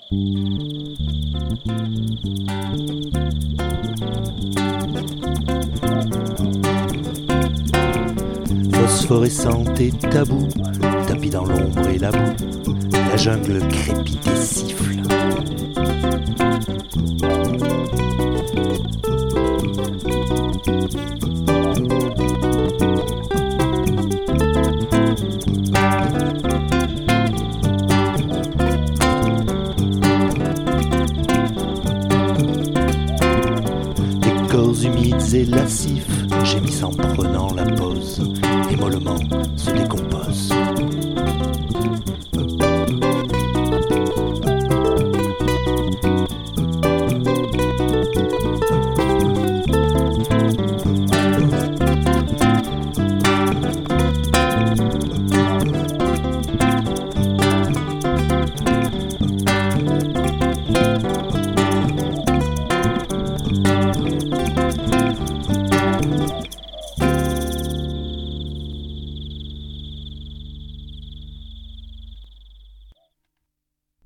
Phosphorescente et tabou, tapis dans l'ombre et la boue, la jungle crépite et siffle. Des corps humides et lascifs gémissent en prenant